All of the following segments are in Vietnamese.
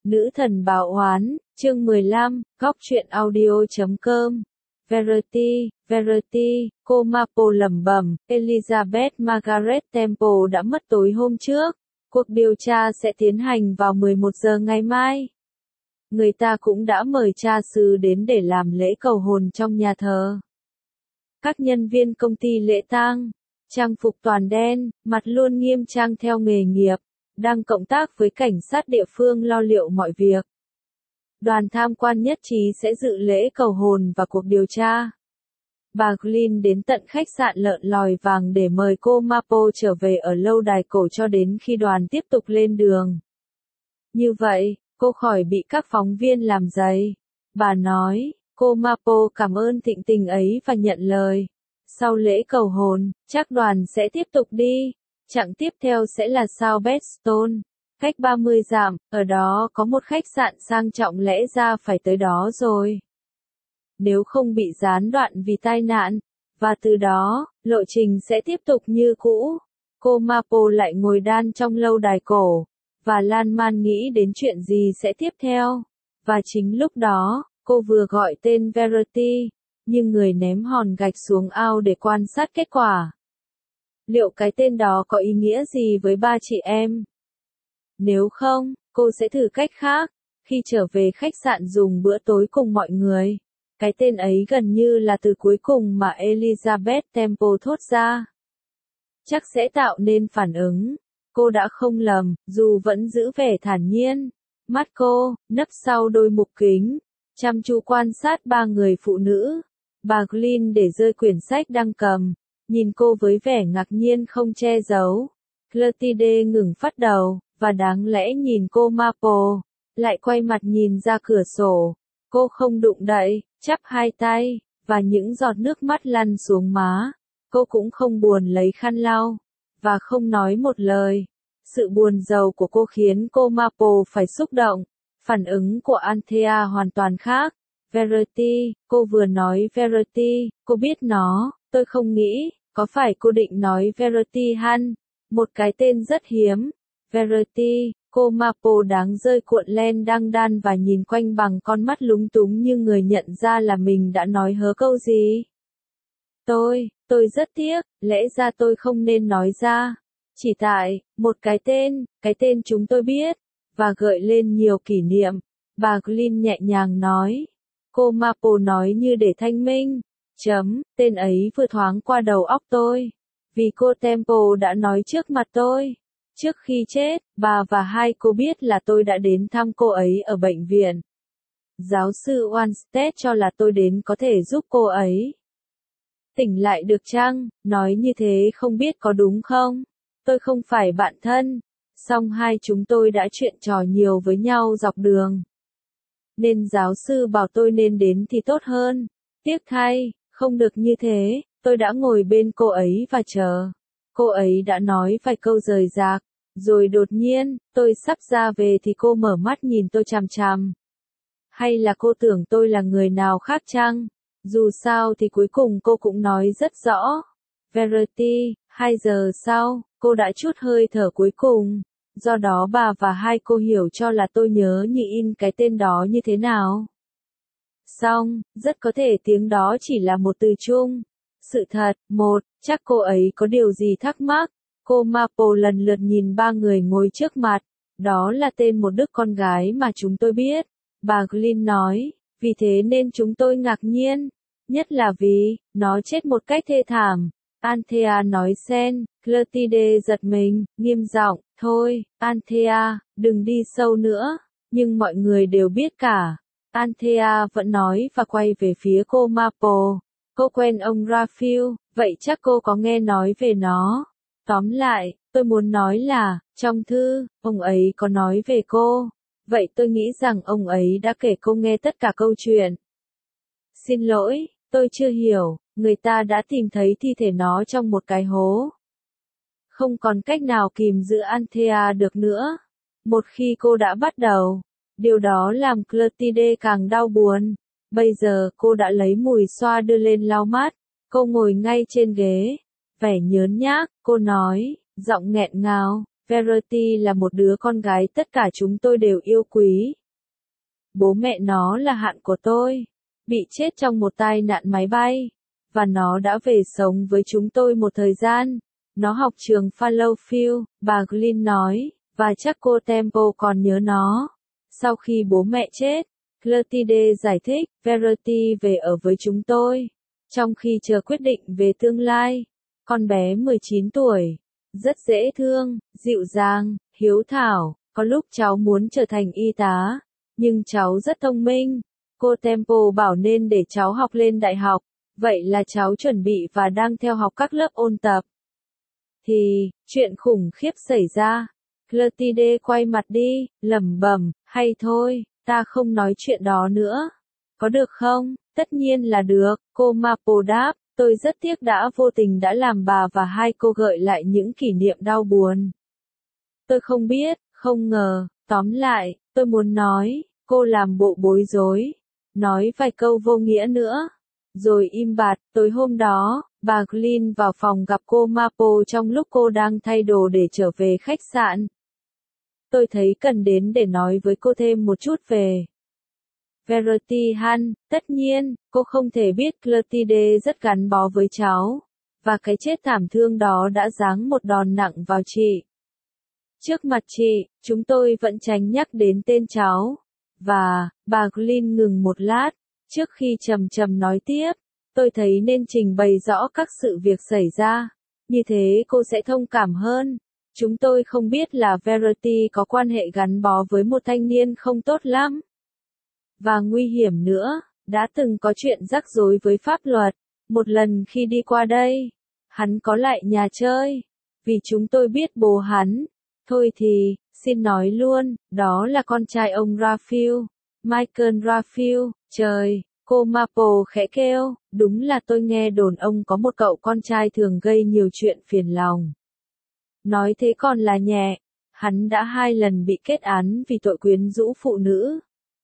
Nữ thần báo oán, chương 15, góc truyện audio.com. Verity, cô Maple lẩm bẩm, Elizabeth Margaret Temple đã mất tối hôm trước. Cuộc điều tra sẽ tiến hành vào 11 giờ ngày mai. Người ta cũng đã mời cha xứ đến để làm lễ cầu hồn trong nhà thờ. Các nhân viên công ty lễ tang, trang phục toàn đen, mặt luôn nghiêm trang theo nghề nghiệp, đang cộng tác với cảnh sát địa phương lo liệu mọi việc. Đoàn tham quan nhất trí sẽ dự lễ cầu hồn và cuộc điều tra. Bà Glynn đến tận khách sạn Lợn Lòi Vàng để mời cô Maple trở về ở lâu đài cổ cho đến khi đoàn tiếp tục lên đường. Như vậy, cô khỏi bị các phóng viên làm dày. Bà nói, cô Maple cảm ơn thịnh tình ấy và nhận lời. Sau lễ cầu hồn, chắc đoàn sẽ tiếp tục đi. Chặng tiếp theo sẽ là South Bedstone, cách 30 dặm, ở đó có một khách sạn sang trọng, lẽ ra phải tới đó rồi. Nếu không bị gián đoạn vì tai nạn, và từ đó, lộ trình sẽ tiếp tục như cũ. Cô Maple lại ngồi đan trong lâu đài cổ, và lan man nghĩ đến chuyện gì sẽ tiếp theo. Và chính lúc đó, cô vừa gọi tên Verity, nhưng người ném hòn gạch xuống ao để quan sát kết quả. Liệu cái tên đó có ý nghĩa gì với ba chị em? Nếu không, cô sẽ thử cách khác. Khi trở về khách sạn dùng bữa tối cùng mọi người, cái tên ấy gần như là từ cuối cùng mà Elizabeth Temple thốt ra. Chắc sẽ tạo nên phản ứng. Cô đã không lầm, dù vẫn giữ vẻ thản nhiên. Mắt cô, nấp sau đôi mục kính, chăm chú quan sát ba người phụ nữ. Bà Glynn để rơi quyển sách đang cầm, nhìn cô với vẻ ngạc nhiên không che giấu. Clotilde ngừng phát đầu, và đáng lẽ nhìn cô Maple, lại quay mặt nhìn ra cửa sổ. Cô không đụng đậy, chắp hai tay, và những giọt nước mắt lăn xuống má. Cô cũng không buồn lấy khăn lau, và không nói một lời. Sự buồn rầu của cô khiến cô Maple phải xúc động. Phản ứng của Anthea hoàn toàn khác. Verity, cô vừa nói Verity, cô biết nó, tôi không nghĩ, có phải cô định nói Verity Han? Một cái tên rất hiếm. Verity, cô Maple đáng rơi cuộn len đang đan và nhìn quanh bằng con mắt lúng túng như người nhận ra là mình đã nói hớ câu gì. Tôi rất tiếc, lẽ ra tôi không nên nói ra. Chỉ tại, một cái tên chúng tôi biết, và gợi lên nhiều kỷ niệm. Bà Glynn nhẹ nhàng nói. Cô Maple nói như để thanh minh. Tên ấy vừa thoáng qua đầu óc tôi. Vì cô Temple đã nói trước mặt tôi. Trước khi chết, bà và hai cô biết là tôi đã đến thăm cô ấy ở bệnh viện. Giáo sư Wanstead cho là tôi đến có thể giúp cô ấy tỉnh lại được chăng? Nói như thế không biết có đúng không? Tôi không phải bạn thân, song hai chúng tôi đã chuyện trò nhiều với nhau dọc đường. Nên giáo sư bảo tôi nên đến thì tốt hơn. Tiếc thay, không được như thế, tôi đã ngồi bên cô ấy và chờ. Cô ấy đã nói vài câu rời rạc, rồi đột nhiên, tôi sắp ra về thì cô mở mắt nhìn tôi chằm chằm. Hay là cô tưởng tôi là người nào khác chăng? Dù sao thì cuối cùng cô cũng nói rất rõ. Verity, 2 giờ sau, cô đã trút hơi thở cuối cùng. Do đó bà và hai cô hiểu cho là tôi nhớ như in cái tên đó như thế nào. Song, rất có thể tiếng đó chỉ là một từ chung. Sự thật, chắc cô ấy có điều gì thắc mắc. Cô Maple lần lượt nhìn ba người ngồi trước mặt. Đó là tên một đứa con gái mà chúng tôi biết. Bà Glynn nói, vì thế nên chúng tôi ngạc nhiên. Nhất là vì, nó chết một cách thê thảm. Anthea nói xen, Clotilde giật mình, nghiêm giọng, thôi, Anthea, đừng đi sâu nữa. Nhưng mọi người đều biết cả. Anthea vẫn nói và quay về phía cô Maple. Cô quen ông Raphael, vậy chắc cô có nghe nói về nó. Tóm lại, tôi muốn nói là, trong thư, ông ấy có nói về cô. Vậy tôi nghĩ rằng ông ấy đã kể cô nghe tất cả câu chuyện. Xin lỗi, tôi chưa hiểu, người ta đã tìm thấy thi thể nó trong một cái hố. Không còn cách nào kìm giữ Anthea được nữa. Một khi cô đã bắt đầu, điều đó làm Clotilde càng đau buồn. Bây giờ cô đã lấy mùi xoa đưa lên lau mắt. Cô ngồi ngay trên ghế. Vẻ nhớn nhác, cô nói, giọng nghẹn ngào, Verity là một đứa con gái tất cả chúng tôi đều yêu quý. Bố mẹ nó là hạn của tôi, bị chết trong một tai nạn máy bay, và nó đã về sống với chúng tôi một thời gian. Nó học trường Fallowfield, bà Glynn nói, và chắc cô Temple còn nhớ nó. Sau khi bố mẹ chết, Clotilde giải thích, Verity về ở với chúng tôi, trong khi chờ quyết định về tương lai. Con bé 19 tuổi, rất dễ thương, dịu dàng, hiếu thảo, có lúc cháu muốn trở thành y tá, nhưng cháu rất thông minh. Cô Temple bảo nên để cháu học lên đại học, vậy là cháu chuẩn bị và đang theo học các lớp ôn tập. Thì, chuyện khủng khiếp xảy ra. Clotilde quay mặt đi, lẩm bẩm, hay thôi, ta không nói chuyện đó nữa. Có được không? Tất nhiên là được, cô Maple đáp, tôi rất tiếc đã vô tình đã làm bà và hai cô gợi lại những kỷ niệm đau buồn. Tôi không biết, không ngờ, tóm lại, tôi muốn nói, cô làm bộ bối rối, nói vài câu vô nghĩa nữa, rồi im bặt. Tối hôm đó, bà Glynn vào phòng gặp cô Maple trong lúc cô đang thay đồ để trở về khách sạn. Tôi thấy cần đến để nói với cô thêm một chút về Verity Han. Tất nhiên, cô không thể biết Clotilde rất gắn bó với cháu, và cái chết thảm thương đó đã giáng một đòn nặng vào chị. Trước mặt chị, chúng tôi vẫn tránh nhắc đến tên cháu. Và, bà Glynn ngừng một lát, trước khi chậm chậm nói tiếp, tôi thấy nên trình bày rõ các sự việc xảy ra. Như thế cô sẽ thông cảm hơn. Chúng tôi không biết là Verity có quan hệ gắn bó với một thanh niên không tốt lắm. Và nguy hiểm nữa, đã từng có chuyện rắc rối với pháp luật. Một lần khi đi qua đây, hắn có lại nhà chơi. Vì chúng tôi biết bố hắn. Thôi thì, xin nói luôn, đó là con trai ông Raphael, Michael Raphael. Trời, cô Maple khẽ kêu, đúng là tôi nghe đồn ông có một cậu con trai thường gây nhiều chuyện phiền lòng. Nói thế còn là nhẹ, hắn đã 2 lần bị kết án vì tội quyến rũ phụ nữ.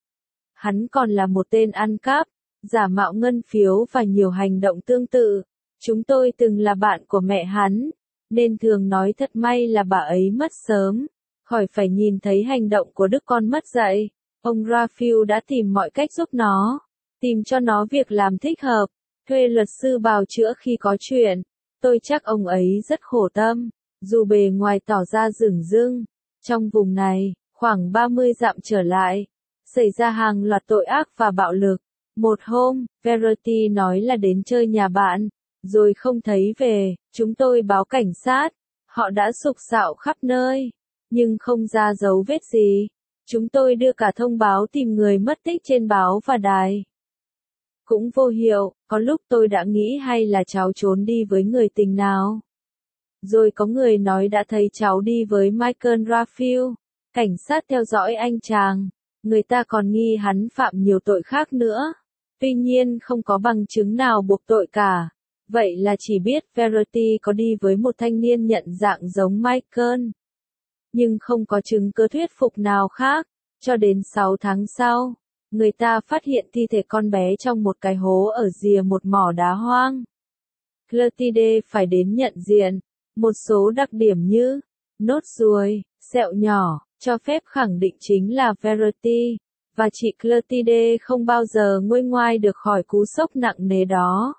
Hắn còn là một tên ăn cắp, giả mạo ngân phiếu và nhiều hành động tương tự. Chúng tôi từng là bạn của mẹ hắn, nên thường nói thật may là bà ấy mất sớm, khỏi phải nhìn thấy hành động của đứa con mất dạy. Ông Raphael đã tìm mọi cách giúp nó, tìm cho nó việc làm thích hợp, thuê luật sư bào chữa khi có chuyện. Tôi chắc ông ấy rất khổ tâm, dù bề ngoài tỏ ra dửng dưng. Trong vùng này, khoảng 30 dặm trở lại, xảy ra hàng loạt tội ác và bạo lực. Một hôm, Verity nói là đến chơi nhà bạn, rồi không thấy về. Chúng tôi báo cảnh sát, họ đã sục sạo khắp nơi, nhưng không ra dấu vết gì. Chúng tôi đưa cả thông báo tìm người mất tích trên báo và đài. Cũng vô hiệu, có lúc tôi đã nghĩ hay là cháu trốn đi với người tình nào. Rồi có người nói đã thấy cháu đi với Michael Raphael. Cảnh sát theo dõi anh chàng. Người ta còn nghi hắn phạm nhiều tội khác nữa. Tuy nhiên không có bằng chứng nào buộc tội cả. Vậy là chỉ biết Verity có đi với một thanh niên nhận dạng giống Michael. Nhưng không có chứng cứ thuyết phục nào khác. Cho đến 6 tháng sau, người ta phát hiện thi thể con bé trong một cái hố ở rìa một mỏ đá hoang. Clotilde phải đến nhận diện. Một số đặc điểm như nốt ruồi, sẹo nhỏ, cho phép khẳng định chính là Verity, và chị Clotilde không bao giờ nguôi ngoai được khỏi cú sốc nặng nề đó.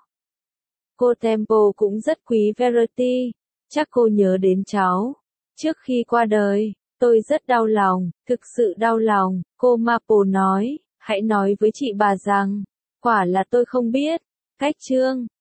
Cô Temple cũng rất quý Verity, chắc cô nhớ đến cháu. Trước khi qua đời, tôi rất đau lòng, thực sự đau lòng, cô Maple nói, hãy nói với chị bà rằng, quả là tôi không biết. Cách chương